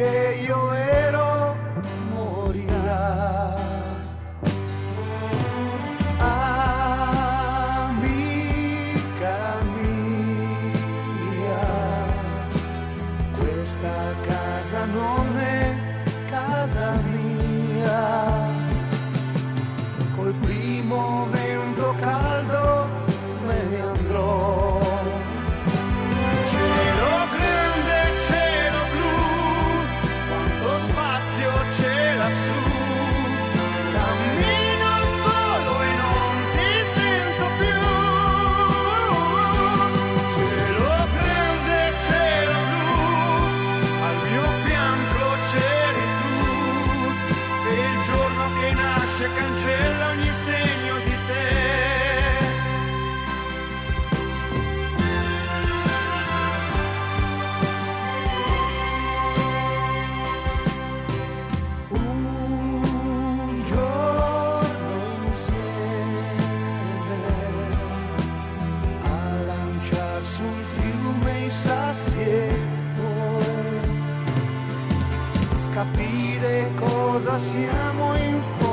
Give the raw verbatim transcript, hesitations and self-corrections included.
che io ero morirà. Amica mia, questa casa non è casa mia. Col primo vento caldo me ne andrò. Cielo grande, cielo blu, quanto spazio c'è lassù. Cammino solo e non ti sento più. Cielo grande, cielo blu, al mio fianco c'eri tu. E il giorno che nasce cancella ogni segno di te. Un giorno insieme a lanciar sul fiume i sassi e poi capire cosa siamo in fondo.